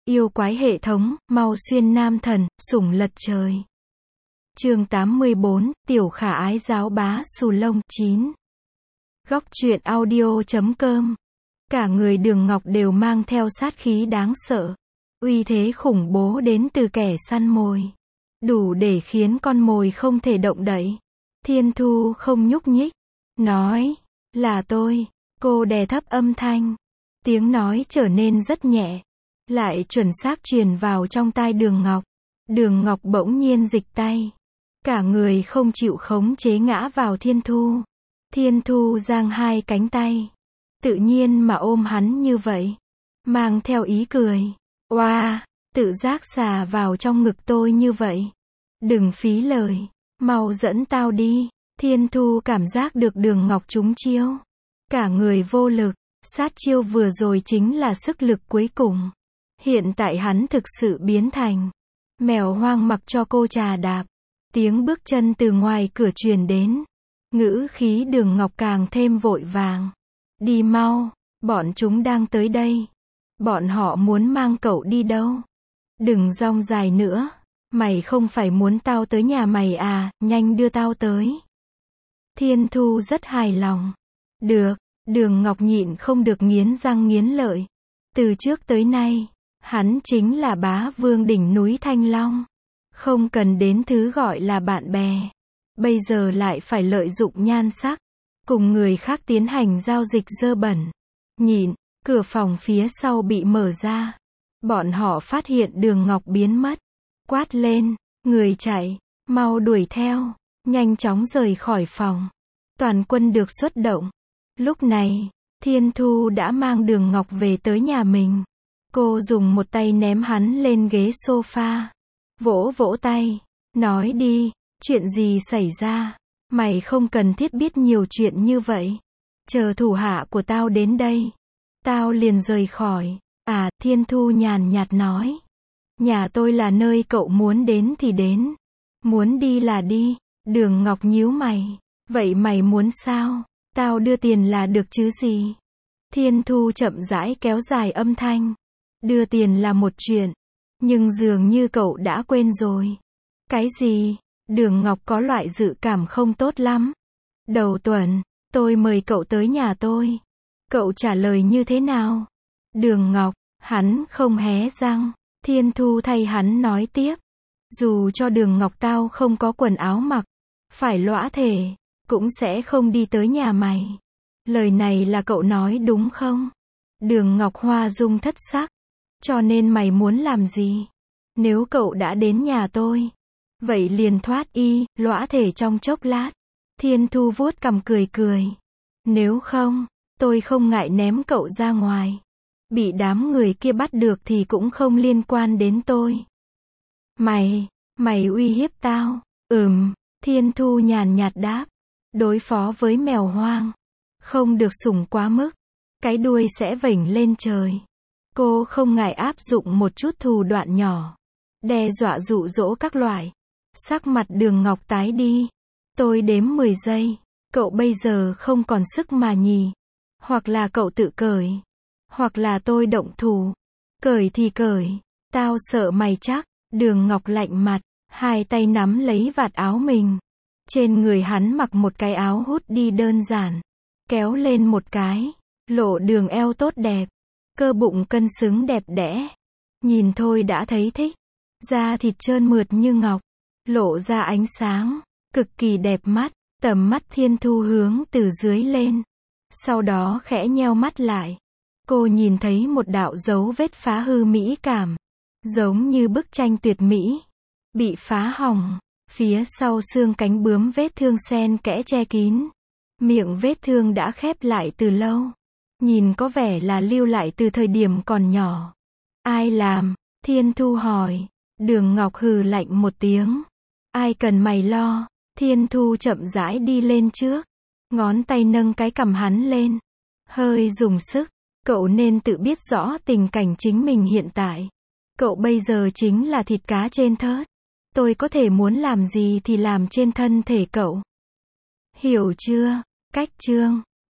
Yêu quái hệ thống, mau xuyên nam thần, sủng lật trời. Chương 84, Tiểu khả ái giáo bá xù lông, 9. Góc truyện audio.com. Cả người Đường Ngọc đều mang theo sát khí đáng sợ. Uy thế khủng bố đến từ kẻ săn mồi. Đủ để khiến con mồi không thể động đậy. Thiên Thu không nhúc nhích. Nói, là tôi. Cô đè thấp âm thanh. Tiếng nói trở nên rất nhẹ. Lại chuẩn xác truyền vào trong tai Đường Ngọc. Đường Ngọc bỗng nhiên dịch tay. Cả người không chịu khống chế ngã vào Thiên Thu. Thiên Thu giang hai cánh tay. Tự nhiên mà ôm hắn như vậy. Mang theo ý cười. Oa, tự giác xà vào trong ngực tôi như vậy. Đừng phí lời. Mau dẫn tao đi. Thiên Thu cảm giác được Đường Ngọc trúng chiêu. Cả người vô lực. Sát chiêu vừa rồi chính là sức lực cuối cùng. Hiện tại hắn thực sự biến thành mèo hoang mặc cho cô trà đạp. Tiếng bước chân từ ngoài cửa truyền đến. Ngữ khí Đường Ngọc càng thêm vội vàng. Đi mau, bọn chúng đang tới đây. Bọn họ muốn mang cậu đi đâu? Đừng rong dài nữa. Mày không phải muốn tao tới nhà mày à, nhanh đưa tao tới. Thiên Thu rất hài lòng. Được, Đường Ngọc nhịn không được nghiến răng nghiến lợi. Từ trước tới nay, hắn chính là bá vương đỉnh núi Thanh Long. Không cần đến thứ gọi là bạn bè. Bây giờ lại phải lợi dụng nhan sắc. Cùng người khác tiến hành giao dịch dơ bẩn. Nhịn, cửa phòng phía sau bị mở ra. Bọn họ phát hiện Đường Ngọc biến mất. Quát lên, người chạy, mau đuổi theo. Nhanh chóng rời khỏi phòng. Toàn quân được xuất động. Lúc này, Thiên Thu đã mang Đường Ngọc về tới nhà mình. Cô dùng một tay ném hắn lên ghế sofa. Vỗ vỗ tay. Nói đi, chuyện gì xảy ra? Mày không cần thiết biết nhiều chuyện như vậy. Chờ thủ hạ của tao đến đây. Tao liền rời khỏi. À, Thiên Thu nhàn nhạt nói. Nhà tôi là nơi cậu muốn đến thì đến. Muốn đi là đi. Đường Ngọc nhíu mày. Vậy mày muốn sao? Tao đưa tiền là được chứ gì? Thiên Thu chậm rãi kéo dài âm thanh. Đưa tiền là một chuyện. Nhưng dường như cậu đã quên rồi. Cái gì? Đường Ngọc có loại dự cảm không tốt lắm. Đầu tuần, tôi mời cậu tới nhà tôi. Cậu trả lời như thế nào? Đường Ngọc, hắn không hé răng. Thiên Thu thay hắn nói tiếp. Dù cho Đường Ngọc tao không có quần áo mặc, phải lõa thể, cũng sẽ không đi tới nhà mày. Lời này là cậu nói đúng không? Đường Ngọc hoa dung thất sắc. Cho nên mày muốn làm gì? Nếu cậu đã đến nhà tôi, vậy liền thoát y, lõa thể trong chốc lát. Thiên Thu vuốt cằm cười cười. Nếu không, tôi không ngại ném cậu ra ngoài. Bị đám người kia bắt được thì cũng không liên quan đến tôi. Mày uy hiếp tao? Thiên Thu nhàn nhạt đáp. Đối phó với mèo hoang, không được sủng quá mức. Cái đuôi sẽ vểnh lên trời. Cô không ngại áp dụng một chút thủ đoạn nhỏ. Đe dọa dụ dỗ các loại. Sắc mặt Đường Ngọc tái đi. Tôi đếm 10 giây. Cậu bây giờ không còn sức mà nhì. Hoặc là cậu tự cởi. Hoặc là tôi động thủ. Cởi thì cởi. Tao sợ mày chắc. Đường Ngọc lạnh mặt. Hai tay nắm lấy vạt áo mình. Trên người hắn mặc một cái áo hút đi đơn giản. Kéo lên một cái. Lộ đường eo tốt đẹp. Cơ bụng cân xứng đẹp đẽ. Nhìn thôi đã thấy thích. Da thịt trơn mượt như ngọc. Lộ ra ánh sáng. Cực kỳ đẹp mắt. Tầm mắt Thiên Thu hướng từ dưới lên. Sau đó khẽ nheo mắt lại. Cô nhìn thấy một đạo dấu vết phá hư mỹ cảm. Giống như bức tranh tuyệt mỹ. Bị phá hỏng. Phía sau xương cánh bướm vết thương xen kẽ che kín. Miệng vết thương đã khép lại từ lâu. Nhìn có vẻ là lưu lại từ thời điểm còn nhỏ. Ai làm? Thiên Thu hỏi. Đường Ngọc hừ lạnh một tiếng. Ai cần mày lo? Thiên Thu chậm rãi đi lên trước. Ngón tay nâng cái cằm hắn lên. Hơi dùng sức. Cậu nên tự biết rõ tình cảnh chính mình hiện tại. Cậu bây giờ chính là thịt cá trên thớt. Tôi có thể muốn làm gì thì làm trên thân thể cậu. Hiểu chưa? Cách chương